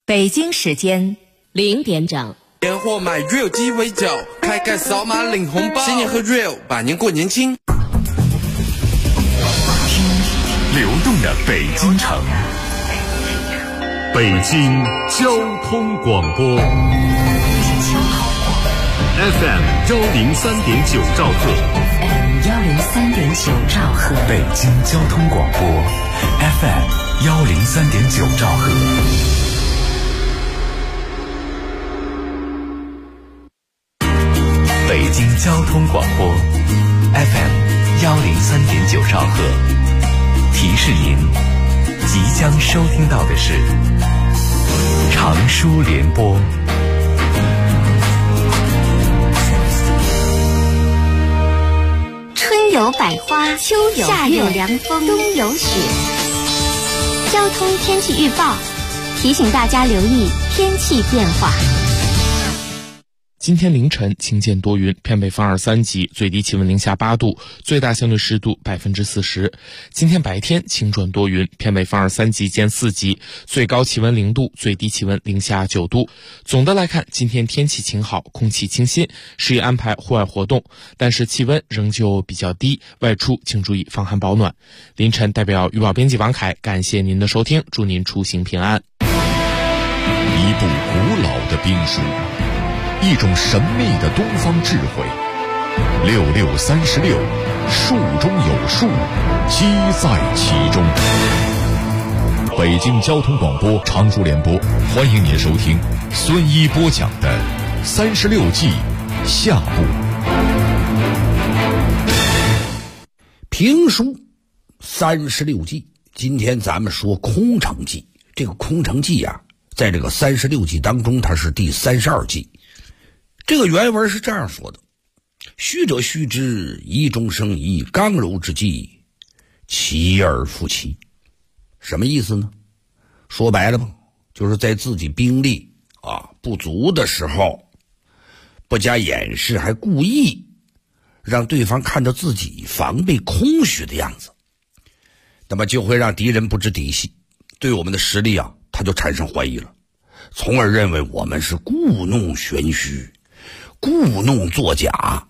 北京时间 0点整。 年货买 real 鸡尾酒，开盖扫码领红包，新年喝 real， 把年过年轻。 听流动的北京城，北京交通广播 FM 103.9兆赫 103.9兆赫， 北京交通广播 FM 103.9兆赫。北京交通广播 FM 103.9兆赫，提示您，即将收听到的是长舒联播。 春有百花，秋有夏有凉风，冬有雪。交通天气预报提醒大家留意天气变化。 今天凌晨晴间多云，偏北风2、3级，最低气温零下8度，最大相对湿度40%。今天白天晴转多云，偏北风2、3级见4级，最高气温0度，最低气温零下9度。总的来看，今天天气晴好，空气清新，适宜安排户外活动，但是气温仍旧比较低，外出请注意防寒保暖。凌晨代表预报编辑王凯，感谢您的收听，祝您出行平安。 一部古老的兵书，一种神秘的东方智慧，6636，术中有术，机在其中。北京交通广播长舒联播，欢迎您收听孙一播讲的36计下部。 评书36计，今天咱们说空城计。这个空城计啊，在这个36计当中，它是第32计。这个原文是这样说的：虚者虚之，疑中生疑，刚柔之计，其而复其。什么意思呢？说白了吧，就是在自己兵力不足的时候，不加掩饰，还故意让对方看到自己防备空虚的样子，那么就会让敌人不知底细，对我们的实力他就产生怀疑了，从而认为我们是故弄玄虚，故弄作假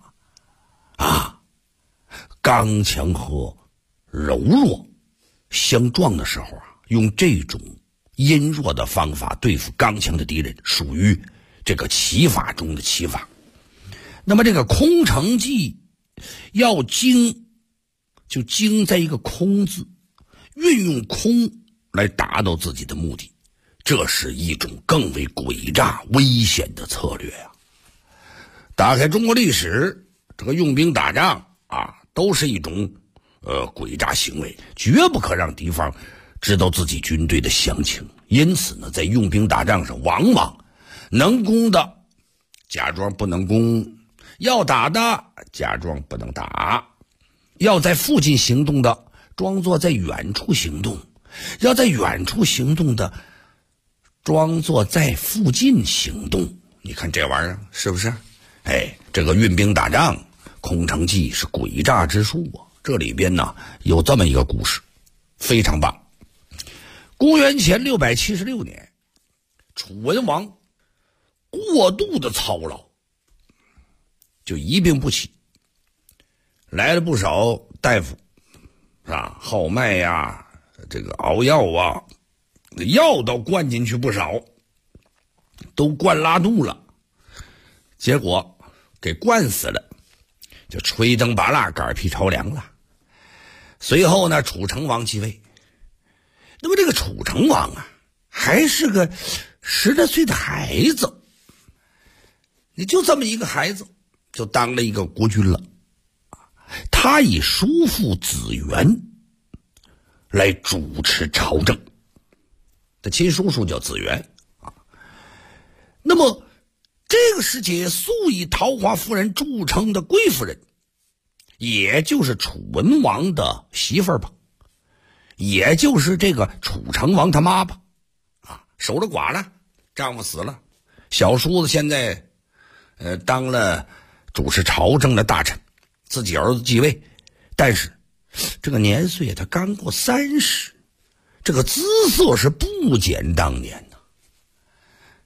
刚强和柔弱相撞的时候用这种阴弱的方法对付刚强的敌人，属于这个奇法中的奇法。那么这个空城计要精，就精在一个空字，运用空来达到自己的目的，这是一种更为诡诈危险的策略打开中国历史，这个用兵打仗都是一种诡诈行为，绝不可让敌方知道自己军队的详情。因此呢，在用兵打仗上，往往能攻的假装不能攻，要打的假装不能打，要在附近行动的装作在远处行动，要在远处行动的装作在附近行动。你看这玩意儿是不是？这个运兵打仗空城计是诡诈之术这里边呢有这么一个故事，非常棒。公元前676年，楚文王过度的操劳，就一病不起，来了不少大夫号脉这个熬药药都灌进去不少，都灌拉肚了，结果给灌死了，就吹灯拔蜡，杆劈朝梁了。随后呢，楚成王继位。那么这个楚成王还是个10来岁的孩子，你就这么一个孩子就当了一个国君了。他以叔父子元来主持朝政，他亲叔叔叫子元那么这个时节，素以桃花夫人著称的贵夫人，也就是楚文王的媳妇儿吧，也就是这个楚成王他妈吧守着寡了，丈夫死了，小叔子现在当了主持朝政的大臣，自己儿子继位，但是这个年岁他刚过30，这个姿色是不减当年的。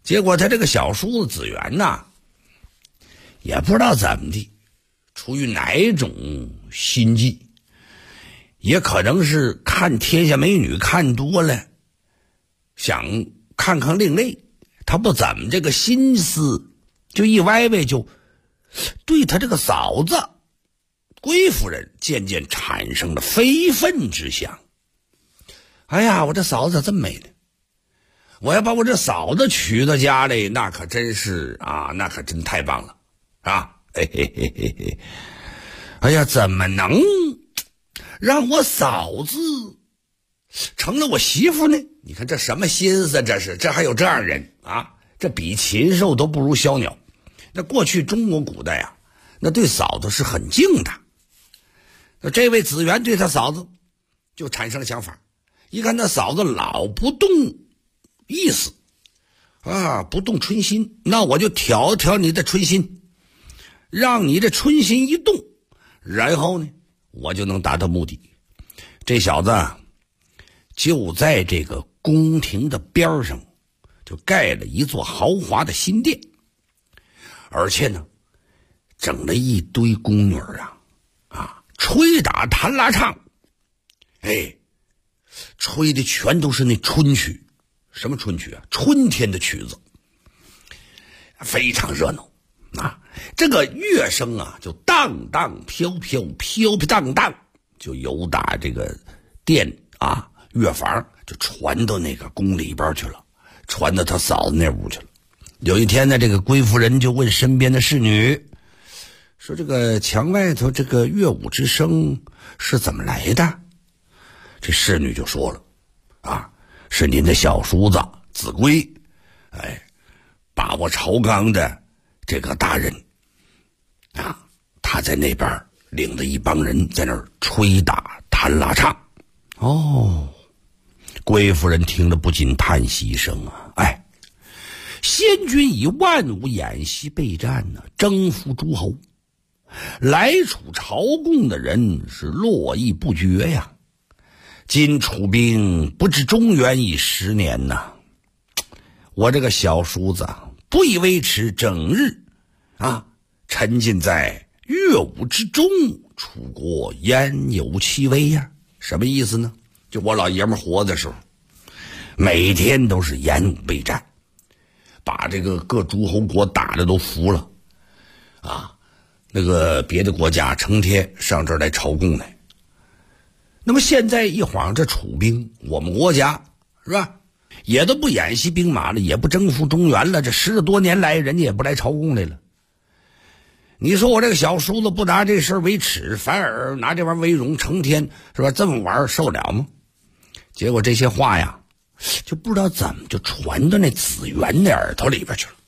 结果他这个小叔子子元呐，也不知道怎么的，出于哪种心计，也可能是看天下美女看多了，想看看另类，他不怎么这个心思，就一歪歪，就对他这个嫂子贵夫人渐渐产生了非分之想。哎呀，我这嫂子真美呢，我要把我这嫂子娶到家里，那可真是啊，那可真太棒了啊！嘿嘿嘿嘿嘿，哎呀，怎么能让我嫂子成了我媳妇呢？你看这什么心思，这还有这样人啊？这比禽兽都不如小鸟。那过去中国古代啊，那对嫂子是很敬的。那这位子元对他嫂子就产生了想法，一看他嫂子老不动意思啊，不动春心，那我就挑挑你的春心，让你这春心一动，然后呢，我就能达到目的。这小子就在这个宫廷的边上就盖了一座豪华的新殿，而且呢整了一堆宫女啊，吹打弹拉唱，哎，吹的全都是那春曲。什么春曲啊？春天的曲子，非常热闹啊！这个乐声啊，就荡荡飘飘，飘飘荡荡，就由打这个殿啊乐房就传到那个宫里边去了，传到他嫂子那屋去了。有一天呢，这个贵夫人就问身边的侍女说：“这个墙外头这个乐舞之声是怎么来的？”这侍女就说了：“啊。是您的小叔子子规，哎，把握朝纲的这个大人啊，他在那边领着一帮人在那儿吹打弹拉唱。”哦，贵夫人听了不禁叹息一声啊，哎，先君以万武演习备战呢，征服诸侯，来楚朝贡的人是络绎不绝呀。今楚兵不至中原已10年呐，我这个小叔子不以为耻，整日啊沉浸在乐舞之中，楚国焉有其威呀？什么意思呢？就我老爷们活的时候，每天都是演武备战，把这个各诸侯国打得都服了啊！那个别的国家成天上这儿来朝贡来。那么现在一晃这楚兵，我们国家是吧，也都不演习兵马了，也不征服中原了，这10多年来人家也不来朝贡来了。你说我这个小叔子不拿这事为耻，反而拿这玩意为荣，成天是吧这么玩受了吗？结果这些话呀，就不知道怎么就传到那子元的耳朵里边去了。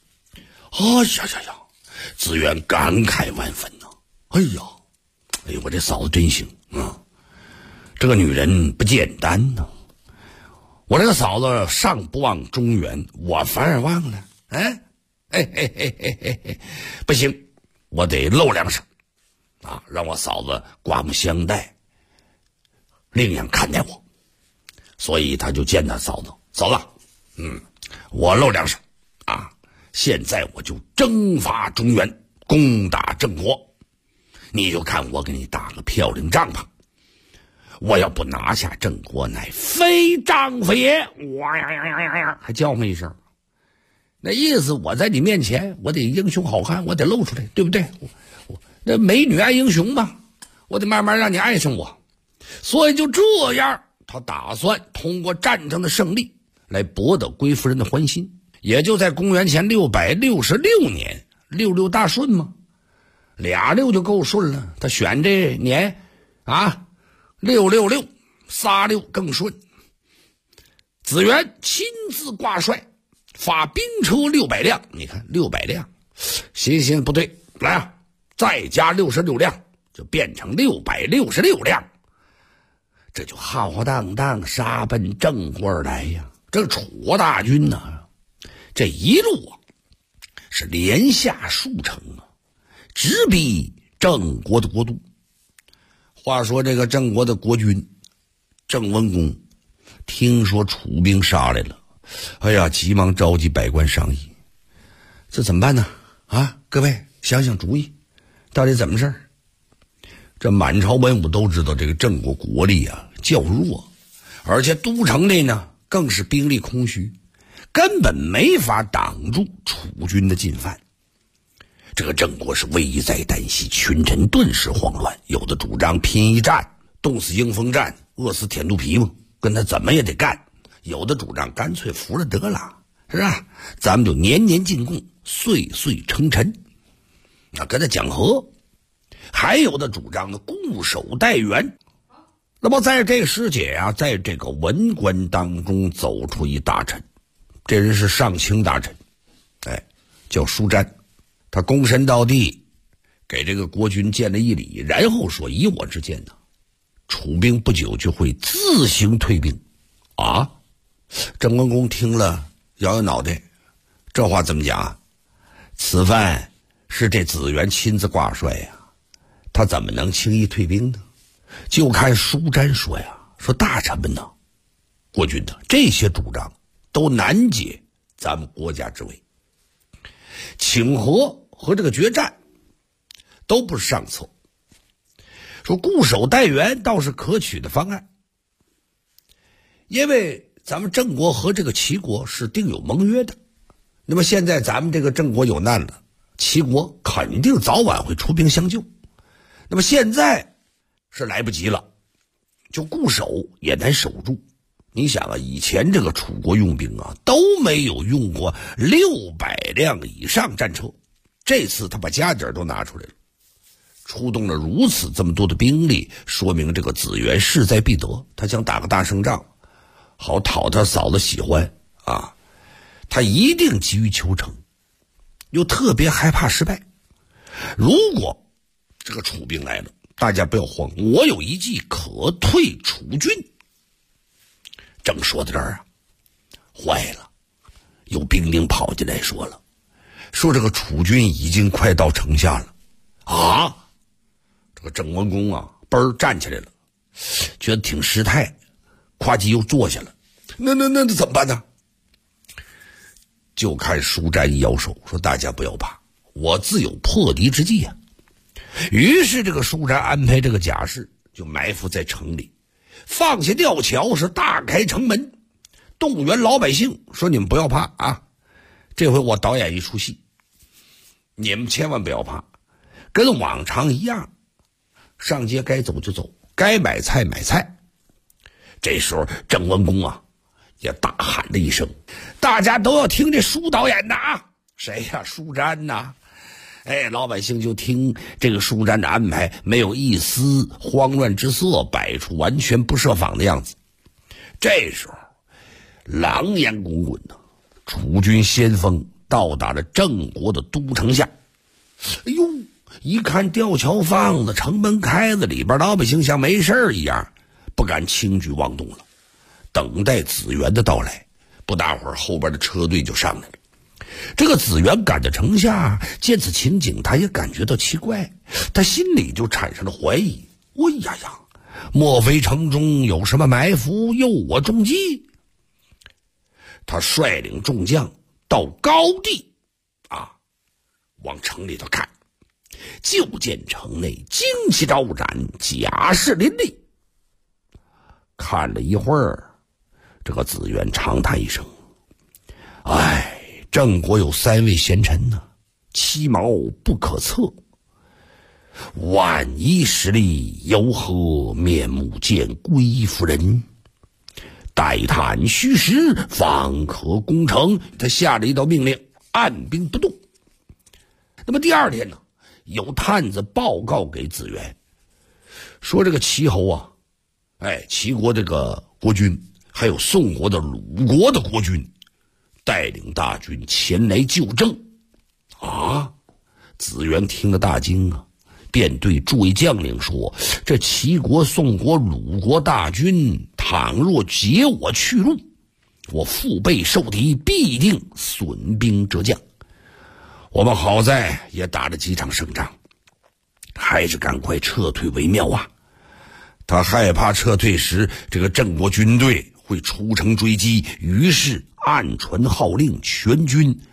子元感慨万分呐！哎呀，我这嫂子真行啊！这个女人不简单呐！我这个嫂子上不忘中原，我反而忘了。不行，我得露两手啊，让我嫂子刮目相待，另眼看待我。所以他就见他嫂子，嫂子，我露两手啊，现在我就征伐中原，攻打郑国，你就看我给你搭个漂亮帐篷。我要不拿下郑国，乃非丈夫也！哇呀，还叫唤一声，那意思我在你面前，我得英雄好汉，我得露出来，对不对？那美女爱英雄嘛，我得慢慢让你爱上我。所以就这样，他打算通过战争的胜利来博得贵夫人的欢心。也就在公元前666年，66大顺嘛，266就够顺了。他选这年啊，666仨6更顺。子元亲自挂帅，发兵车600辆。你看600辆，行，不对，来啊，再加66辆，就变成666辆。这就浩浩荡荡杀奔郑国而来呀！这楚国大军呢，这一路啊是连下数城啊，直逼郑国的国都。话说这个郑国的国君郑文公听说楚兵杀来了，哎呀，急忙召集百官商议， 这怎么办呢？啊，各位想想主意，到底怎么事？这满朝文武都知道，这个郑国国力啊较弱，而且都城内呢更是兵力空虚，根本没法挡住楚军的进犯。这个郑国是危在旦夕，群臣顿时慌乱，有的主张拼一战，冻死迎风战，饿死舔肚皮嘛，跟他怎么也得干；有的主张干脆服了得了，是吧？咱们就年年进贡，岁岁称臣，那跟他讲和。还有的主张呢固守待援。那么在这时节啊，在这个文官当中走出一大臣，这人是上卿大臣，叫舒詹。他躬身到地，给这个国君见了一礼，然后说：以我之见呢，楚兵不久就会自行退兵。啊！郑文公听了摇摇脑袋，这话怎么讲啊？此番是这子元亲自挂帅呀，他怎么能轻易退兵呢？就看舒詹说呀，说大臣们呢，国君呢，这些主张都难解咱们国家之危，请和和这个决战都不是上策，说固守待援倒是可取的方案。因为咱们郑国和这个齐国是订有盟约的，那么现在咱们这个郑国有难了，齐国肯定早晚会出兵相救，那么现在是来不及了，就固守也难守住。你想啊，以前这个楚国用兵啊都没有用过600辆以上战车，这次他把家底儿都拿出来了，出动了如此这么多的兵力，说明这个子元势在必得，他想打个大胜仗，好讨他嫂子喜欢啊，他一定急于求成，又特别害怕失败。如果这个楚兵来了，大家不要慌，我有一计可退楚军。正说到这儿啊，坏了，有兵丁跑进来说了，说这个楚军已经快到城下了。啊！这个郑文公啊嘣儿站起来了，觉得挺失态，夸叽又坐下了。那怎么办呢？就看舒詹一摇手说，大家不要怕，我自有破敌之计啊。于是这个舒詹安排这个甲士就埋伏在城里，放下吊桥，是大开城门，动员老百姓说，你们不要怕啊，这回我导演一出戏，你们千万不要怕，跟往常一样，上街该走就走，该买菜买菜。这时候郑文公啊也大喊了一声，大家都要听这舒导演的啊。谁呀？舒詹呐。老百姓就听这个舒詹的安排，没有一丝慌乱之色，摆出完全不设防的样子。这时候狼烟滚滚的，楚军先锋到达了郑国的都城下。哎呦，一看吊桥放了，城门开了，里边老百姓像没事一样，不敢轻举妄动了，等待子元的到来。不大会儿，后边的车队就上来了。这个子元赶到城下，见此情景，他也感觉到奇怪，他心里就产生了怀疑。哎呀呀，莫非城中有什么埋伏，诱我中计？他率领众将到高地啊，往城里头看，就见城内旌旗招展，甲士林立。看了一会儿，这个子元长叹一声，郑国有3位贤臣呢，其谋不可测，万一失利，有何面目见归夫人？待探虚实，方可攻城。他下了一道命令，按兵不动。那么第二天呢，有探子报告给子元，说这个齐侯啊，齐国这个国君，还有宋国的鲁国的国君，带领大军前来救郑。啊！子元听了大惊啊，便对诸位将领说，这齐国、宋国、鲁国大军倘若截我去路，我腹背受敌，必定损兵折将。我们好在也打了几场胜仗，还是赶快撤退为妙啊。他害怕撤退时这个郑国军队会出城追击，于是暗传号令，全军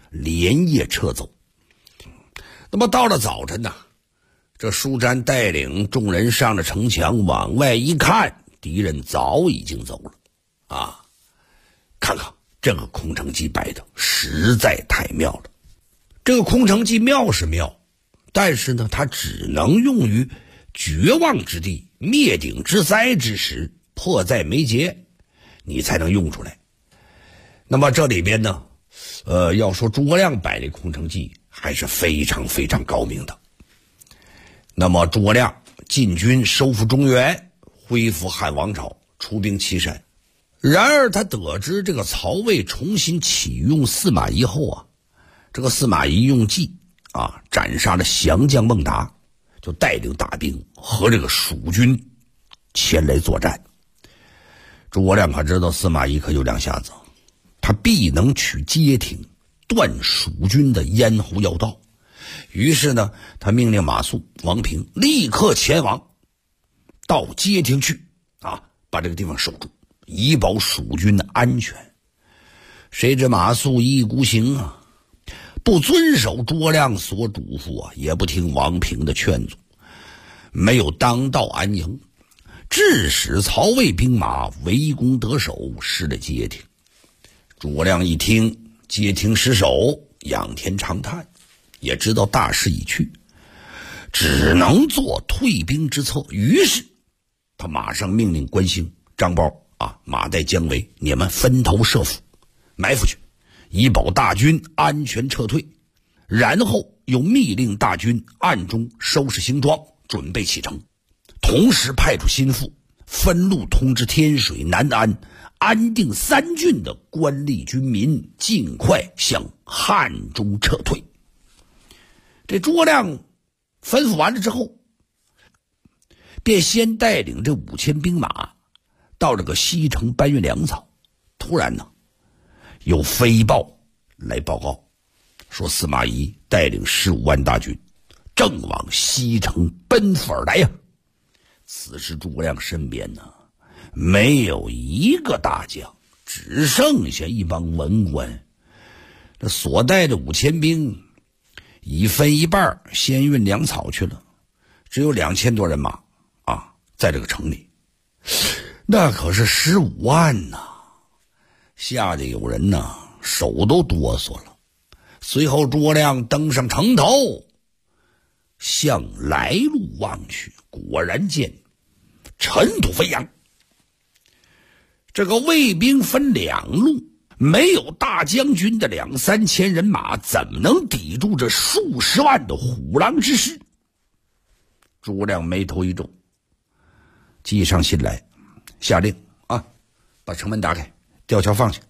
连夜撤走。那么到了早晨呢，这舒詹带领众人上了城墙，往外一看，敌人早已经走了啊！看看这个空城计摆的实在太妙了。这个空城计妙是妙，但是呢，它只能用于绝望之地、灭顶之灾之时，迫在眉睫，你才能用出来。那么这里边呢，要说诸葛亮摆的空城计还是非常非常高明的。那么诸葛亮进军收复中原，恢复汉王朝，出兵岐山。然而他得知这个曹魏重新启用司马懿后啊，这个司马懿用计啊斩杀了降将孟达，就带领大兵和这个蜀军前来作战。诸葛亮可知道司马懿可有两下子，他必能取街亭，断蜀军的咽喉要道。于是呢，他命令马谡、王平立刻前往到街亭去啊，把这个地方守住，以保蜀军的安全。谁知马谡一意孤行啊，不遵守诸葛亮所嘱咐啊，也不听王平的劝阻，没有当到安营，致使曹魏兵马围攻得手，失了街亭。诸葛亮一听街亭失守，仰天长叹，也知道大势已去，只能做退兵之策。于是他马上命令关兴、张苞啊、马岱、姜维，你们分头设伏，埋伏去，以保大军安全撤退。然后又密令大军暗中收拾行装，准备启程。同时派出心腹分路通知天水、南安、安定3郡的官吏军民，尽快向汉中撤退。这诸葛亮吩咐完了之后，便先带领这5000兵马到这个西城搬运粮草。突然呢，有飞报来报告，说司马懿带领15万大军正往西城奔赴而来呀。此时诸葛亮身边呢，没有一个大将，只剩下一帮文官。这所带的5000兵已分一半先运粮草去了，只有2000多人马啊，在这个城里。那可是15万呐，吓得有人呢手都哆嗦了。随后诸葛亮登上城头，向来路望去，果然见尘土飞扬。这个魏兵分2路，没有大将军的2-3千人马，怎么能抵住这数十万的虎狼之师？诸葛亮眉头一皱，寄上信来，下令啊，把城门打开，吊桥放下。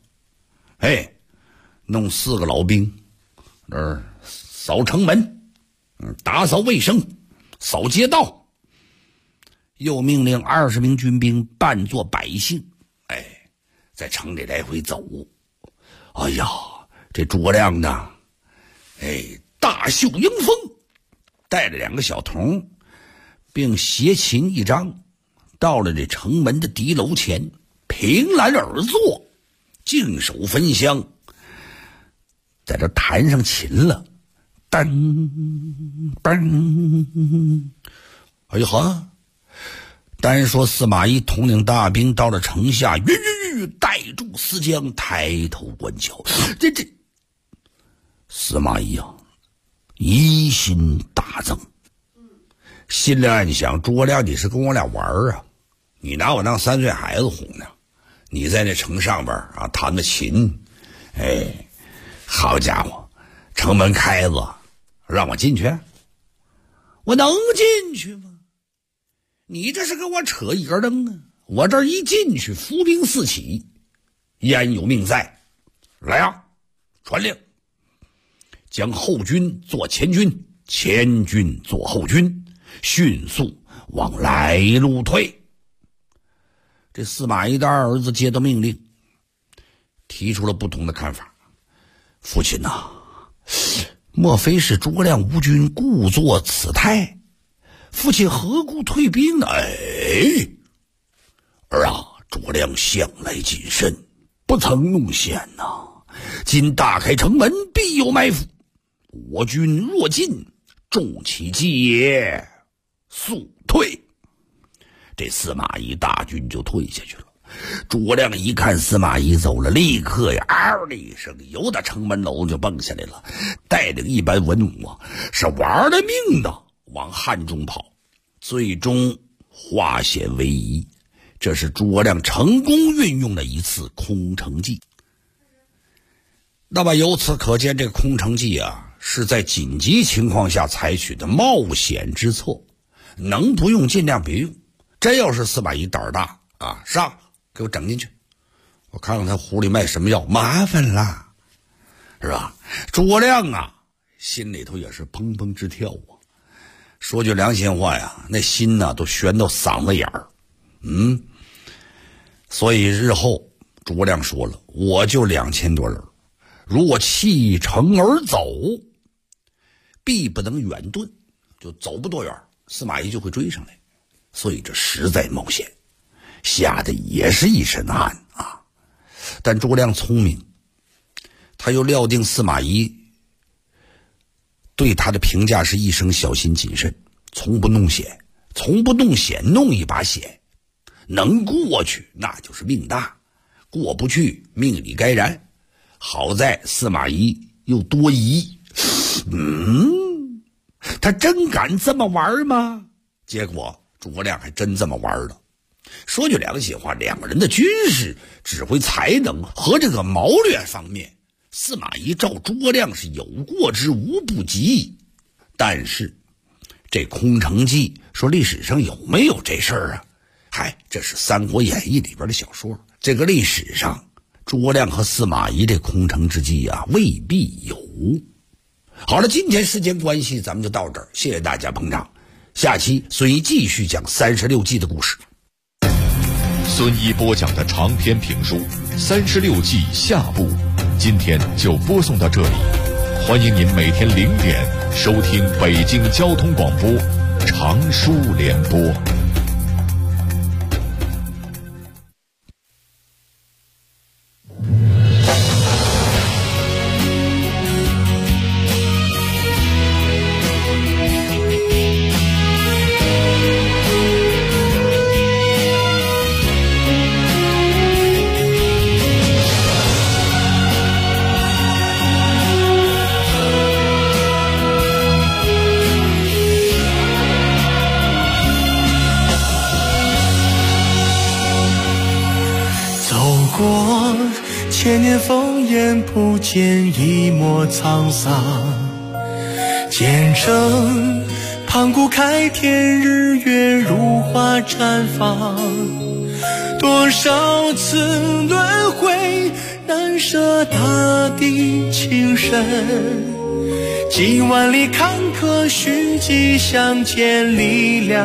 弄4个老兵扫城门，打扫卫生，扫街道。又命令20名军兵扮作百姓，在城里来回走。哎呀，这诸葛亮呢，大袖迎风，带着2个小童，并携琴一张，到了这城门的敌楼前，凭栏而坐，净手焚香，在这弹上琴了。噔噔，哎呀哈！单说司马懿统领大兵到了城下，带住思江，抬头观瞧。这司马懿啊，疑心大增，心里暗想：诸葛亮，你是跟我俩玩啊？你拿我当3岁孩子哄呢？你在那城上边啊弹个琴，好家伙，城门开子，让我进去？我能进去吗？你这是跟我扯一根灯啊！我这一进去，伏兵四起，焉有命在？来啊，传令，将后军做前军，前军做后军，迅速往来路退。这司马懿的2儿子接到命令，提出了不同的看法。父亲呐，莫非是诸葛亮无军故作此态？父亲何故退兵呢？儿啊，诸葛亮向来谨慎，不曾弄险呐。今大开城门，必有埋伏，我军若进，众其计也，速退。这司马懿大军就退下去了。诸葛亮一看司马懿走了，立刻呀嗷的一声，由打城门楼就蹦下来了，带领一班文武啊，是玩了命的往汉中跑，最终化险为夷。这是诸葛亮成功运用的一次空城计。那么由此可见，这个空城计啊，是在紧急情况下采取的冒险之策，能不用尽量别用。真要是司马懿胆儿大啊，上给我整进去，我看看他壶里卖什么药，麻烦了，是吧？诸葛亮啊，心里头也是砰砰直跳啊。说句良心话呀，那心呢都悬到嗓子眼儿。所以日后诸葛亮说了，我就2000多人，如果弃城而走，必不能远遁，就走不多远，司马懿就会追上来。所以这实在冒险，吓得也是一身汗啊。但诸葛亮聪明，他又料定司马懿对他的评价是一生小心谨慎，从不弄险，从不弄险，弄一把险，能过去那就是命大，过不去命里该然。好在司马懿又多疑，他真敢这么玩吗？结果诸葛亮还真这么玩了。说句良心话，两个人的军事指挥才能和这个谋略方面，司马懿照诸葛亮是有过之无不及。但是这空城计说历史上有没有这事儿啊？这是《三国演义》里边的小说，这个历史上诸葛亮和司马懿这空城之计啊，未必有。好了，今天时间关系咱们就到这儿，谢谢大家捧场。下期孙一继续讲36计的故事。 孙一播讲的长篇评书《36计》下部，今天就播送到这里。欢迎您每天0点收听北京交通广播长书联播。 千年烽烟不见一抹沧桑，见证盘古开天，日月如花绽放。多少次轮回，难舍大地情深。几万里坎坷，虚迹相见力量。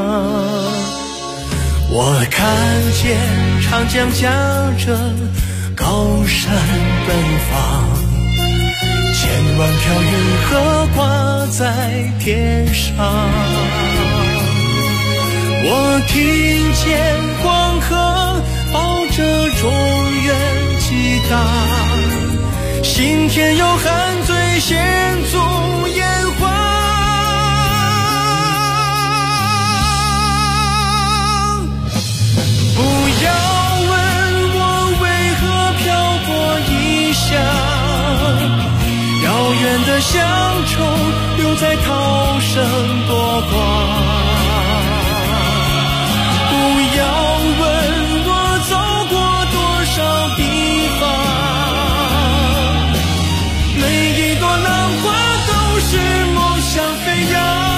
我看见长江驾着高山奔放，千万条云河挂在天上。我听见黄河抱着中原激荡，心田有汉醉险阻炎黄。不要问我为何漂泊异乡，遥远的乡愁留在涛声波光。不要问我走过多少地方，每一朵浪花都是梦想飞扬。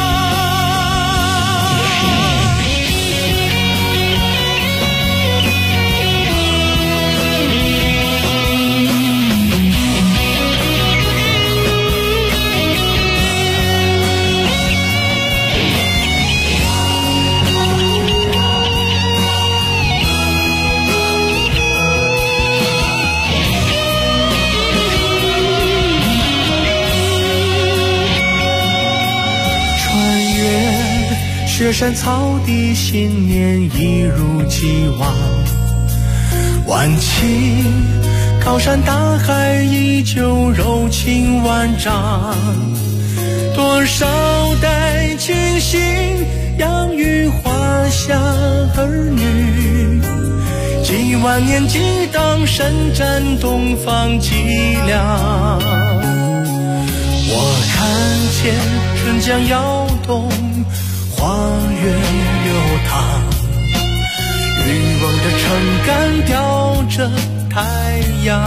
雪山草地，新年一如既往。晚晴高山大海依旧柔情万丈，多少代亲信养育华夏儿女，几万年激荡，神战东方脊梁。我看见春江摇动，花月流淌，渔翁的撑杆吊着太阳。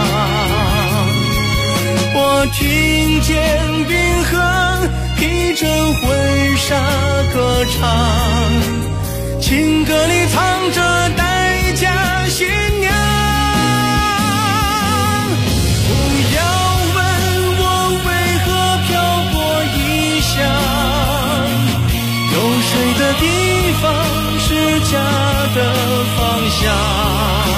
我听见冰河披着婚纱歌唱，情歌里藏着待嫁新娘。不要问我为何漂泊异乡，有谁的地方是家的方向。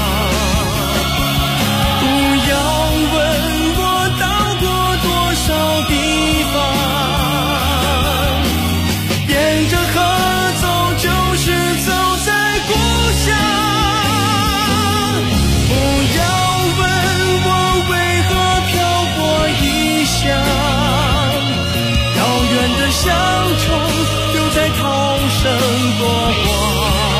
乡愁留在涛声过往，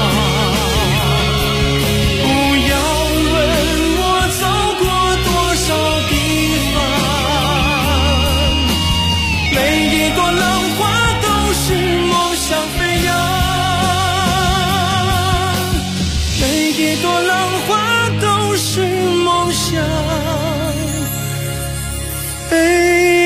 不要问我走过多少地方，每一朵浪花都是梦想飞扬，每一朵浪花都是梦想飞扬。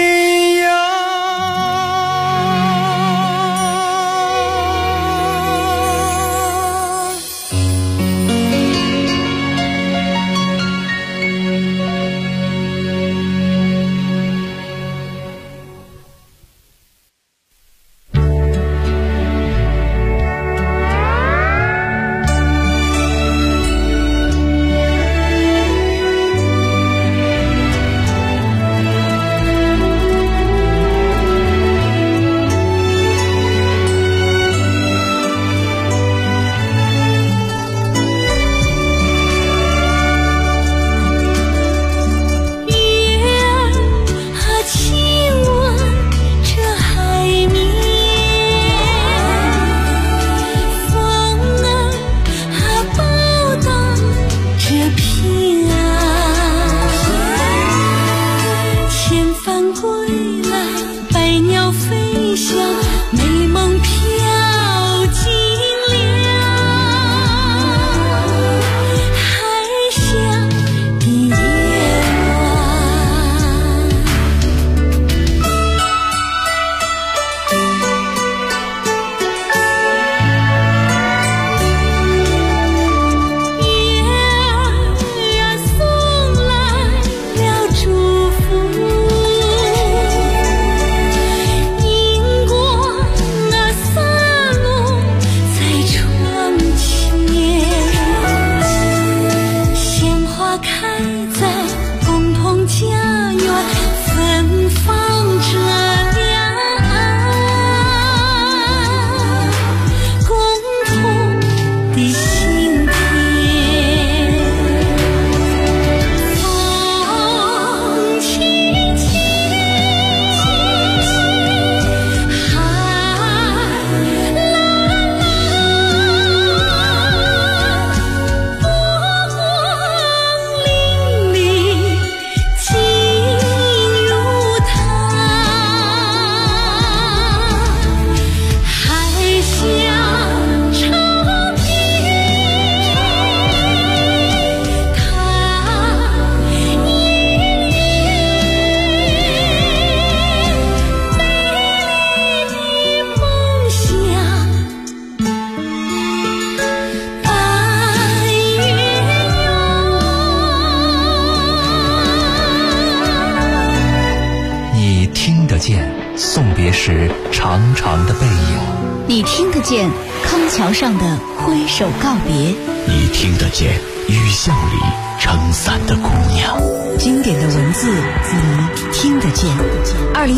送别时长长的背影， 你听得见康桥上的挥手告别， 你听得见雨巷里撑伞的姑娘。 经典的文字，你听得见。